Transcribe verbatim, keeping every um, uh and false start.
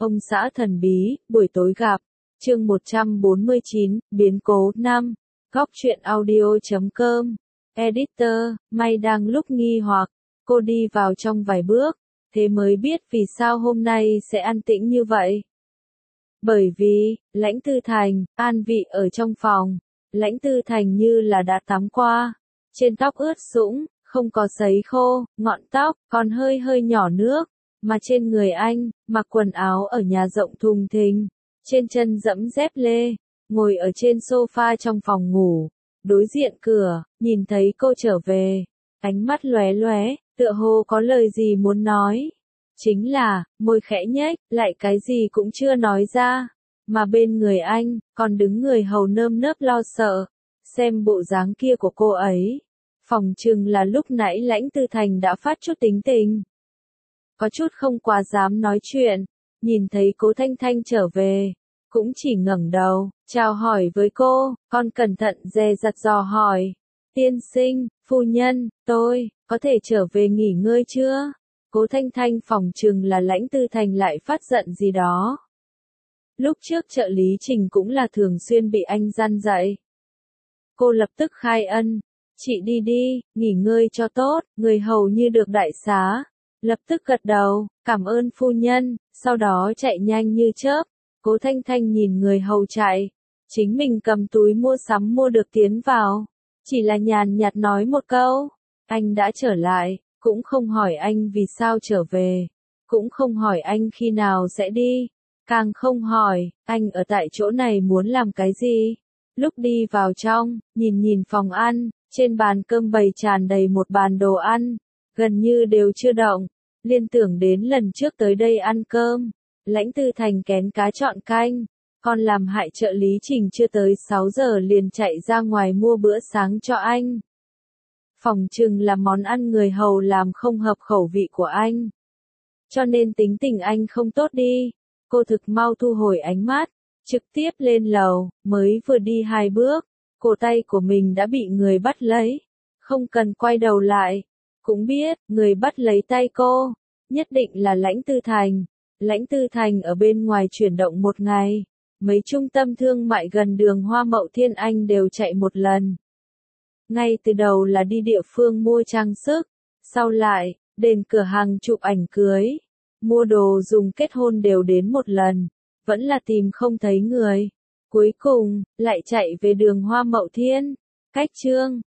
Ông xã thần bí, buổi tối gặp. Chương một trăm bốn mươi chín, biến cố năm. Góc truyện audio chấm com. Editor, May đang lúc nghi hoặc, cô đi vào trong vài bước, thế mới biết vì sao hôm nay sẽ an tĩnh như vậy. Bởi vì, Lãnh Tư Thành, an vị ở trong phòng, Lãnh Tư Thành như là đã tắm qua, trên tóc ướt sũng, không có sấy khô, ngọn tóc còn hơi hơi nhỏ nước, mà trên người anh, mặc quần áo ở nhà rộng thùng thình, trên chân dẫm dép lê, ngồi ở trên sofa trong phòng ngủ, đối diện cửa, nhìn thấy cô trở về, ánh mắt lóe lóe, tựa hồ có lời gì muốn nói. Chính là, môi khẽ nhếch, lại cái gì cũng chưa nói ra, mà bên người anh, còn đứng người hầu nơm nớp lo sợ, xem bộ dáng kia của cô ấy. Phòng chừng là lúc nãy Lãnh Tư Thành đã phát chút tính tình. Có chút không quá dám nói chuyện, nhìn thấy Cố Thanh Thanh trở về, cũng chỉ ngẩng đầu, chào hỏi với cô, còn cẩn thận dè dặt dò hỏi. Tiên sinh, phu nhân, tôi, có thể trở về nghỉ ngơi chưa? Cố Thanh Thanh phòng chừng là Lãnh Tư Thành lại phát giận gì đó. Lúc trước trợ lý Trình cũng là thường xuyên bị anh gian dạy. Cô lập tức khai ân, chị đi đi, nghỉ ngơi cho tốt, người hầu như được đại xá. Lập tức gật đầu, cảm ơn phu nhân, sau đó chạy nhanh như chớp. Cố Thanh Thanh nhìn người hầu chạy, chính mình cầm túi mua sắm mua được tiến vào, chỉ là nhàn nhạt nói một câu, anh đã trở lại, cũng không hỏi anh vì sao trở về, cũng không hỏi anh khi nào sẽ đi, càng không hỏi, anh ở tại chỗ này muốn làm cái gì. Lúc đi vào trong, nhìn nhìn phòng ăn, trên bàn cơm bày tràn đầy một bàn đồ ăn, gần như đều chưa động, liên tưởng đến lần trước tới đây ăn cơm. Lãnh Tư Thành kén cá chọn canh, còn làm hại trợ lý Trình chưa tới sáu giờ liền chạy ra ngoài mua bữa sáng cho anh. Phòng chừng là món ăn người hầu làm không hợp khẩu vị của anh. Cho nên tính tình anh không tốt đi. Cô thực mau thu hồi ánh mắt, trực tiếp lên lầu, mới vừa đi hai bước, cổ tay của mình đã bị người bắt lấy. Không cần quay đầu lại, cũng biết, người bắt lấy tay cô, nhất định là Lãnh Tư Thành. Lãnh Tư Thành ở bên ngoài chuyển động một ngày, mấy trung tâm thương mại gần đường Hoa Mậu Thiên Anh đều chạy một lần. Ngay từ đầu là đi địa phương mua trang sức, sau lại, đến cửa hàng chụp ảnh cưới, mua đồ dùng kết hôn đều đến một lần, vẫn là tìm không thấy người. Cuối cùng, lại chạy về đường Hoa Mậu Thiên. Cách chương